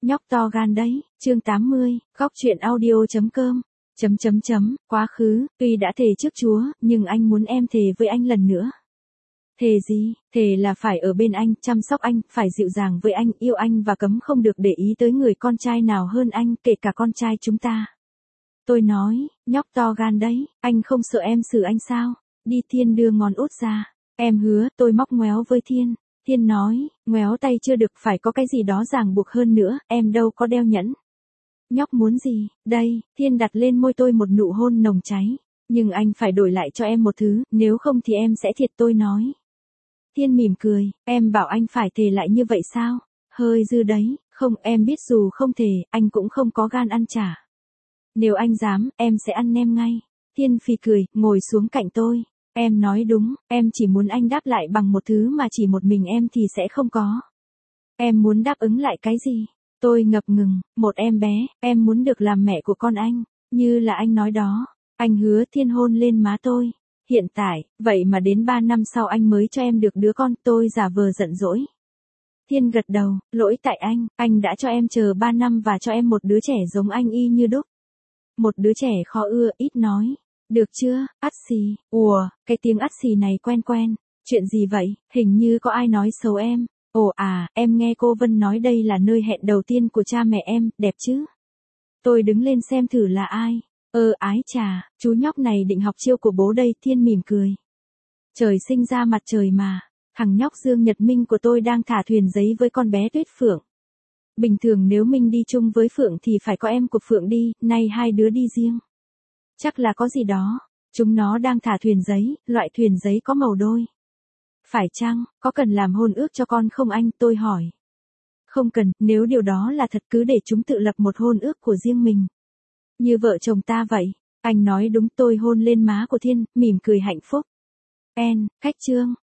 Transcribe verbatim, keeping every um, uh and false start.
Nhóc to gan đấy, chương tám mươi, góc chuyện audio.com, chấm chấm chấm, quá khứ, tuy đã thề trước Chúa, nhưng anh muốn em thề với anh lần nữa. Thề gì? Thề là phải ở bên anh, chăm sóc anh, phải dịu dàng với anh, yêu anh và cấm không được để ý tới người con trai nào hơn anh, kể cả con trai chúng ta. Tôi nói, nhóc to gan đấy, anh không sợ em xử anh sao? Đi. Thiên đưa ngón út ra. Em hứa. Tôi móc ngoéo với Thiên. Thiên nói, ngoéo tay chưa được, phải có cái gì đó ràng buộc hơn nữa, em đâu có đeo nhẫn. Nhóc muốn gì? Đây. Thiên đặt lên môi tôi một nụ hôn nồng cháy. Nhưng anh phải đổi lại cho em một thứ, nếu không thì em sẽ thiệt. Tôi nói. Thiên mỉm cười, em bảo anh phải thề lại như vậy sao? Hơi dư đấy. Không, em biết dù không thề, anh cũng không có gan ăn chả. Nếu anh dám, em sẽ ăn nem ngay. Thiên phì cười, ngồi xuống cạnh tôi. Em nói đúng, em chỉ muốn anh đáp lại bằng một thứ mà chỉ một mình em thì sẽ không có. Em muốn đáp ứng lại cái gì? Tôi ngập ngừng. Một em bé, em muốn được làm mẹ của con anh, như là anh nói đó. Anh hứa. Thiên hôn lên má tôi. Hiện tại, vậy mà đến ba năm sau anh mới cho em được đứa con. Tôi giả vờ giận dỗi. Thiên gật đầu, lỗi tại anh, anh đã cho em chờ ba năm và cho em một đứa trẻ giống anh y như đúc. Một đứa trẻ khó ưa, ít nói. Được chưa? Ắt xì. Ùa, cái tiếng ắt xì này quen quen. Chuyện gì vậy? Hình như có ai nói xấu em. Ồ à, em nghe cô Vân nói đây là nơi hẹn đầu tiên của cha mẹ em, đẹp chứ? Tôi đứng lên xem thử là ai. Ơ ái chà, chú nhóc này định học chiêu của bố đây. Thiên mỉm cười. Trời sinh ra mặt trời mà. Thằng nhóc Dương Nhật Minh của tôi đang thả thuyền giấy với con bé Tuyết Phượng. Bình thường nếu Minh đi chung với Phượng thì phải có em của Phượng đi, nay hai đứa đi riêng. Chắc là có gì đó. Chúng nó đang thả thuyền giấy, loại thuyền giấy có màu đôi. Phải chăng, có cần làm hôn ước cho con không anh? Tôi hỏi. Không cần, nếu điều đó là thật cứ để chúng tự lập một hôn ước của riêng mình. Như vợ chồng ta vậy. Anh nói đúng. Tôi hôn lên má của Thiên, mỉm cười hạnh phúc. En, cách chương.